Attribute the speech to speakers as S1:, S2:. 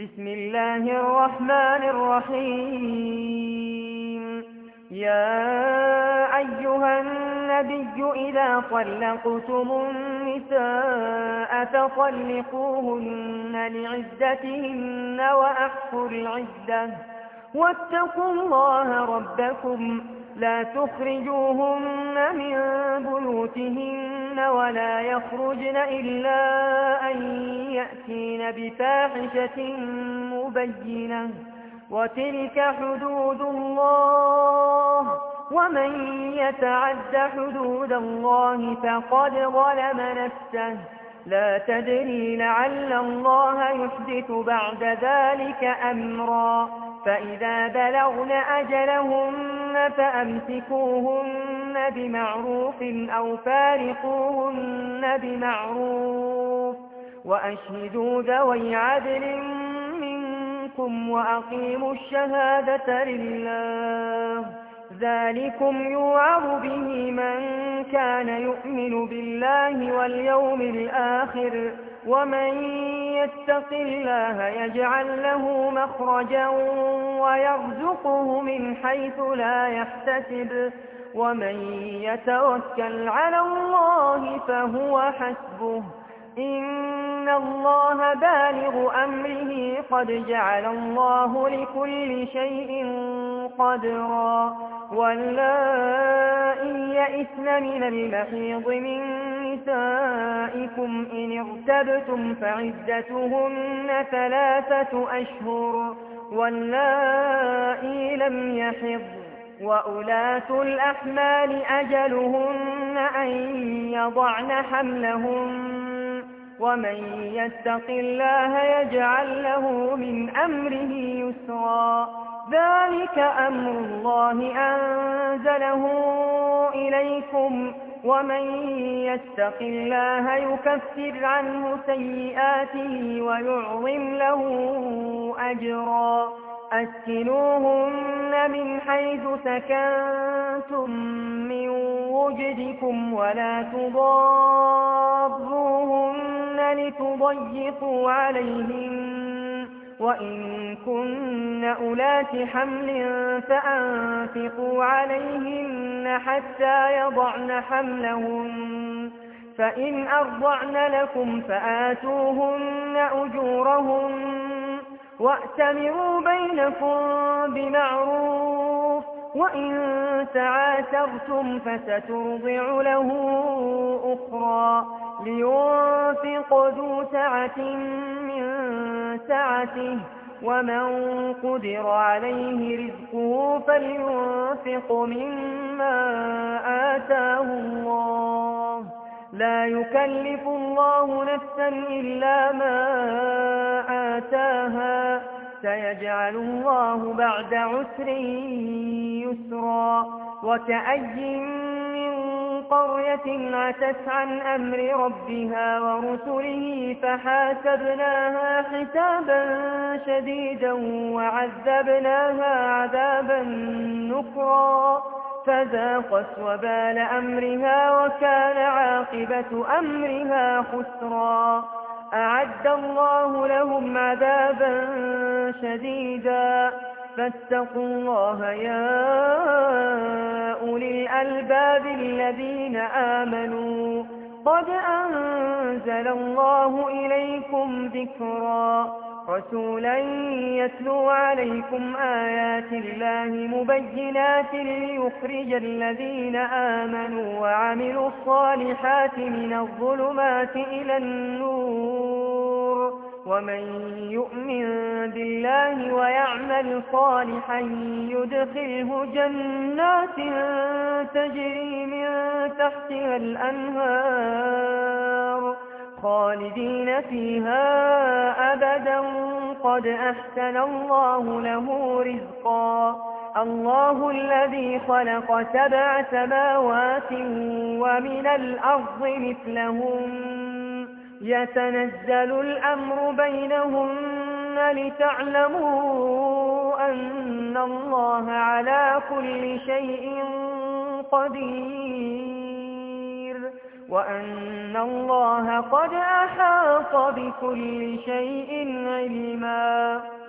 S1: بسم الله الرحمن الرحيم. يا أيها النبي إذا طلقتم النساء فطلقوهن لعدتهن وأحصوا العدة واتقوا الله ربكم لا تخرجوهن من بيوتهن ولا يخرجن إلا أن يأتين بفاحشة مبينة وتلك حدود الله ومن يتعد حدود الله فقد ظلم نفسه لا تدري لعل الله يحدث بعد ذلك أمرا فإذا بلغن أجلهن فأمسكوهن بمعروف أو فارقوهن بمعروف وأشهدوا ذوي عدل منكم وأقيموا الشهادة لله ذلكم يوعظ به من كان يؤمن بالله واليوم الآخر ومن يتق الله يجعل له مخرجا ويرزقه من حيث لا يحتسب ومن يتوكل على الله فهو حسبه إن الله بالغ أمره قد جعل الله لكل شيء قدرا واللائي يئسن من المحيض من نسائكم إن ارتبتم فعدتهن 3 أشهر واللائي لم يحض وأولاة الأحمال أجلهن أن يضعن حملهن ومن يتق الله يجعل له من أمره يسرا ذلك أمر الله أنزله إليكم ومن يتق الله يكفر عنه سيئاته ويعظم له أجرا أسكنوهن من حيث سكنتم من وجدكم ولا تضاروهن لتضيقوا عليهن وإن كن أولات حمل فأنفقوا عليهن حتى يضعن حملهن فإن أرضعن لكم فآتوهن أجورهن وأتمروا بينكم بمعروف وإن تعاسرتم فسترضع له أخرى لينفق ذو سعة من سعته ومن قدر عليه رزقه فلينفق مما آتاه الله لا يكلف الله نفسا إلا ما آتاها سيجعل الله بعد عسر يسرا وكأي من قرية عتت عن أمر ربها ورسله فحاسبناها حسابا شديدا وعذبناها عذابا نكرا فذاقت وبال أمرها وكان عاقبة أمرها خسرا أعد الله لهم عذابا شديدا فاتقوا الله يا أولي الألباب الذين آمنوا قد أنزل الله إليكم ذكرا رسولا يتلو عليكم آيات الله مبينات ليخرج الذين آمنوا وعملوا الصالحات من الظلمات إلى النور ومن يؤمن بالله ويعمل صالحا يدخله جنات تجري من تحتها الأنهار خالدين فيها أبدا قد أحسن الله له رزقا الله الذي خلق 7 سماوات ومن الأرض مثلهم يتنزل الأمر بينهن لتعلموا أن الله على كل شيء قدير وأن الله قد أحاط بكل شيء علما.